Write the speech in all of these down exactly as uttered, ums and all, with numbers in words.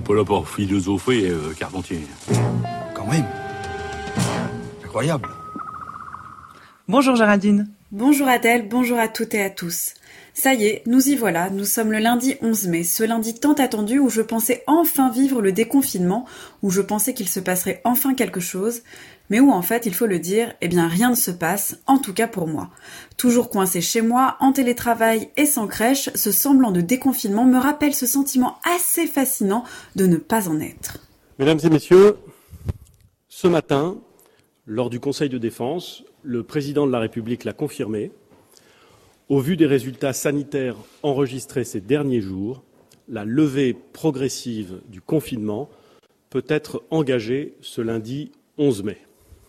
pas là pour philosopher, euh, Carpentier. Quand même. Incroyable. Bonjour Géraldine. Bonjour Adèle, bonjour à toutes et à tous. Ça y est, nous y voilà, nous sommes le lundi onze mai, ce lundi tant attendu où je pensais enfin vivre le déconfinement, où je pensais qu'il se passerait enfin quelque chose, mais où en fait, il faut le dire, eh bien rien ne se passe, en tout cas pour moi. Toujours coincé chez moi, en télétravail et sans crèche, ce semblant de déconfinement me rappelle ce sentiment assez fascinant de ne pas en être. Mesdames et messieurs, ce matin, lors du Conseil de défense, le président de la République l'a confirmé. Au vu des résultats sanitaires enregistrés ces derniers jours, la levée progressive du confinement peut être engagée ce lundi onze mai.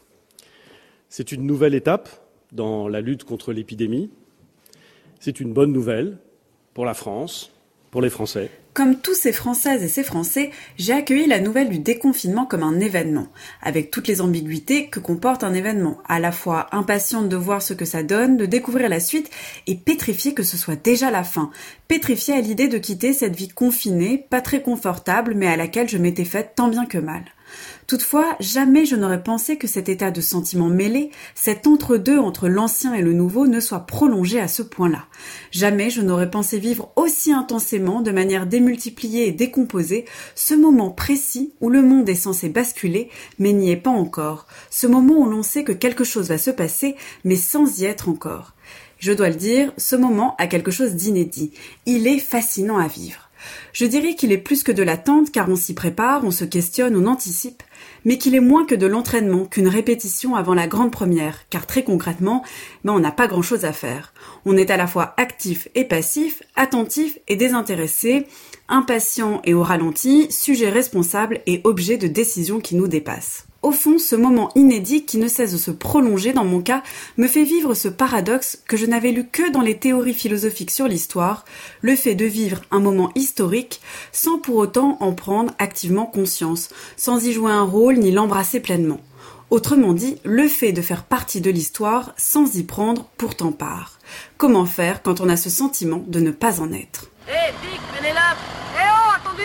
C'est une nouvelle étape dans la lutte contre l'épidémie. C'est une bonne nouvelle pour la France, pour les Français. Comme tous ces Françaises et ces Français, j'ai accueilli la nouvelle du déconfinement comme un événement, avec toutes les ambiguïtés que comporte un événement, à la fois impatiente de voir ce que ça donne, de découvrir la suite, et pétrifiée que ce soit déjà la fin, pétrifiée à l'idée de quitter cette vie confinée, pas très confortable, mais à laquelle je m'étais faite tant bien que mal. Toutefois, jamais je n'aurais pensé que cet état de sentiments mêlés, cet entre-deux entre l'ancien et le nouveau ne soit prolongé à ce point-là. Jamais je n'aurais pensé vivre aussi intensément, de manière démultipliée et décomposée, ce moment précis où le monde est censé basculer, mais n'y est pas encore. Ce moment où l'on sait que quelque chose va se passer, mais sans y être encore. Je dois le dire, ce moment a quelque chose d'inédit. Il est fascinant à vivre. Je dirais qu'il est plus que de l'attente car on s'y prépare, on se questionne, on anticipe, mais qu'il est moins que de l'entraînement, qu'une répétition avant la grande première, car très concrètement, ben on n'a pas grand-chose à faire. On est à la fois actif et passif, attentif et désintéressé, impatient et au ralenti, sujet responsable et objet de décisions qui nous dépassent. Au fond, ce moment inédit qui ne cesse de se prolonger dans mon cas me fait vivre ce paradoxe que je n'avais lu que dans les théories philosophiques sur l'histoire, le fait de vivre un moment historique sans pour autant en prendre activement conscience, sans y jouer un rôle ni l'embrasser pleinement. Autrement dit, le fait de faire partie de l'histoire sans y prendre pourtant part. Comment faire quand on a ce sentiment de ne pas en être ? Hé, hey, Dick, Pénélope ! Hé hey, oh, attendez-nous !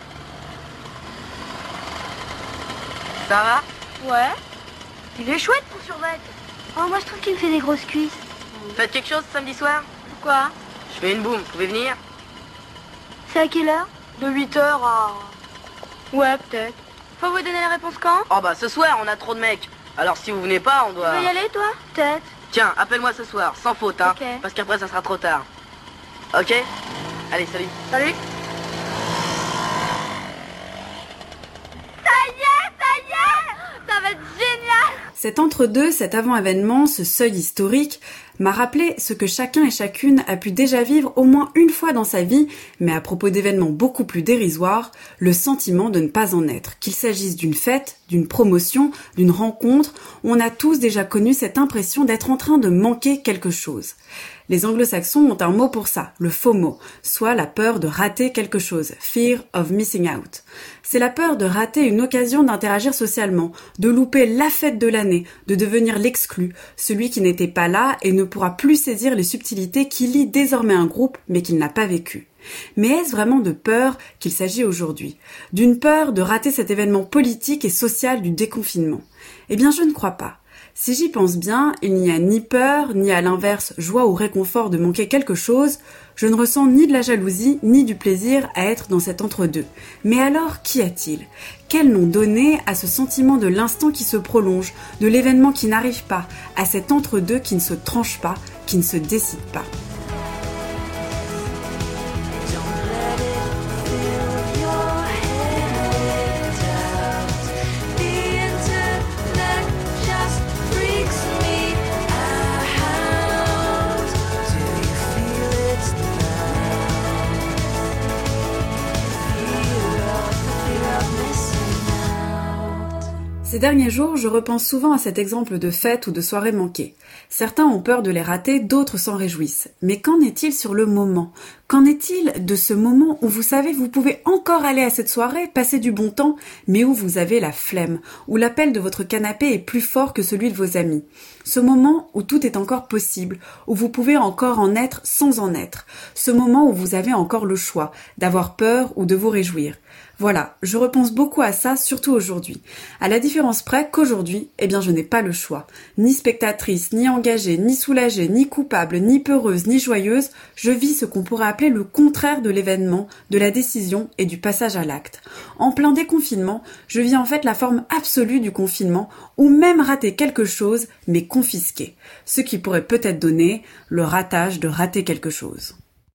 Ça va ? Ouais. Il est chouette ton survêt. Oh, moi je trouve qu'il me fait des grosses cuisses. Faites quelque chose samedi soir ? Pourquoi ? Je fais une boum, vous pouvez venir ? C'est à quelle heure ? De huit heures à... Ouais, peut-être. Faut vous donner la réponse quand ? Oh bah ce soir, on a trop de mecs. Alors si vous venez pas, on doit... Tu veux y aller, toi ? Peut-être. Tiens, appelle-moi ce soir, sans faute, hein. Ok. Parce qu'après, ça sera trop tard. Ok ? Allez, salut. Salut. Ça va être génial! Cet entre-deux, cet avant-événement, ce seuil historique, m'a rappelé ce que chacun et chacune a pu déjà vivre au moins une fois dans sa vie, mais à propos d'événements beaucoup plus dérisoires, le sentiment de ne pas en être. Qu'il s'agisse d'une fête, d'une promotion, d'une rencontre, on a tous déjà connu cette impression d'être en train de manquer quelque chose. Les anglo-saxons ont un mot pour ça, le FOMO, soit la peur de rater quelque chose, fear of missing out. C'est la peur de rater une occasion d'interagir socialement, de louper la fête de l'année, de devenir l'exclu, celui qui n'était pas là et ne pourra plus saisir les subtilités qui lient désormais un groupe mais qu'il n'a pas vécu. Mais est-ce vraiment de peur qu'il s'agit aujourd'hui ? D'une peur de rater cet événement politique et social du déconfinement ? Eh bien, je ne crois pas. Si j'y pense bien, il n'y a ni peur, ni à l'inverse joie ou réconfort de manquer quelque chose. Je ne ressens ni de la jalousie, ni du plaisir à être dans cet entre-deux. Mais alors, qu'y a-t-il ? Quel nom donner à ce sentiment de l'instant qui se prolonge, de l'événement qui n'arrive pas, à cet entre-deux qui ne se tranche pas, qui ne se décide pas ? Ces derniers jours, je repense souvent à cet exemple de fête ou de soirée manquée. Certains ont peur de les rater, d'autres s'en réjouissent. Mais qu'en est-il sur le moment ? Qu'en est-il de ce moment où vous savez, vous pouvez encore aller à cette soirée, passer du bon temps, mais où vous avez la flemme, où l'appel de votre canapé est plus fort que celui de vos amis ? Ce moment où tout est encore possible, où vous pouvez encore en être sans en être. Ce moment où vous avez encore le choix, d'avoir peur ou de vous réjouir. Voilà, je repense beaucoup à ça, surtout aujourd'hui. À la différence près qu'aujourd'hui, eh bien je n'ai pas le choix. Ni spectatrice, ni engagée, ni soulagée, ni coupable, ni peureuse, ni joyeuse, je vis ce qu'on pourrait appeler le contraire de l'événement, de la décision et du passage à l'acte. En plein déconfinement, je vis en fait la forme absolue du confinement, ou même rater quelque chose, mais confisqué. Ce qui pourrait peut-être donner le ratage de rater quelque chose.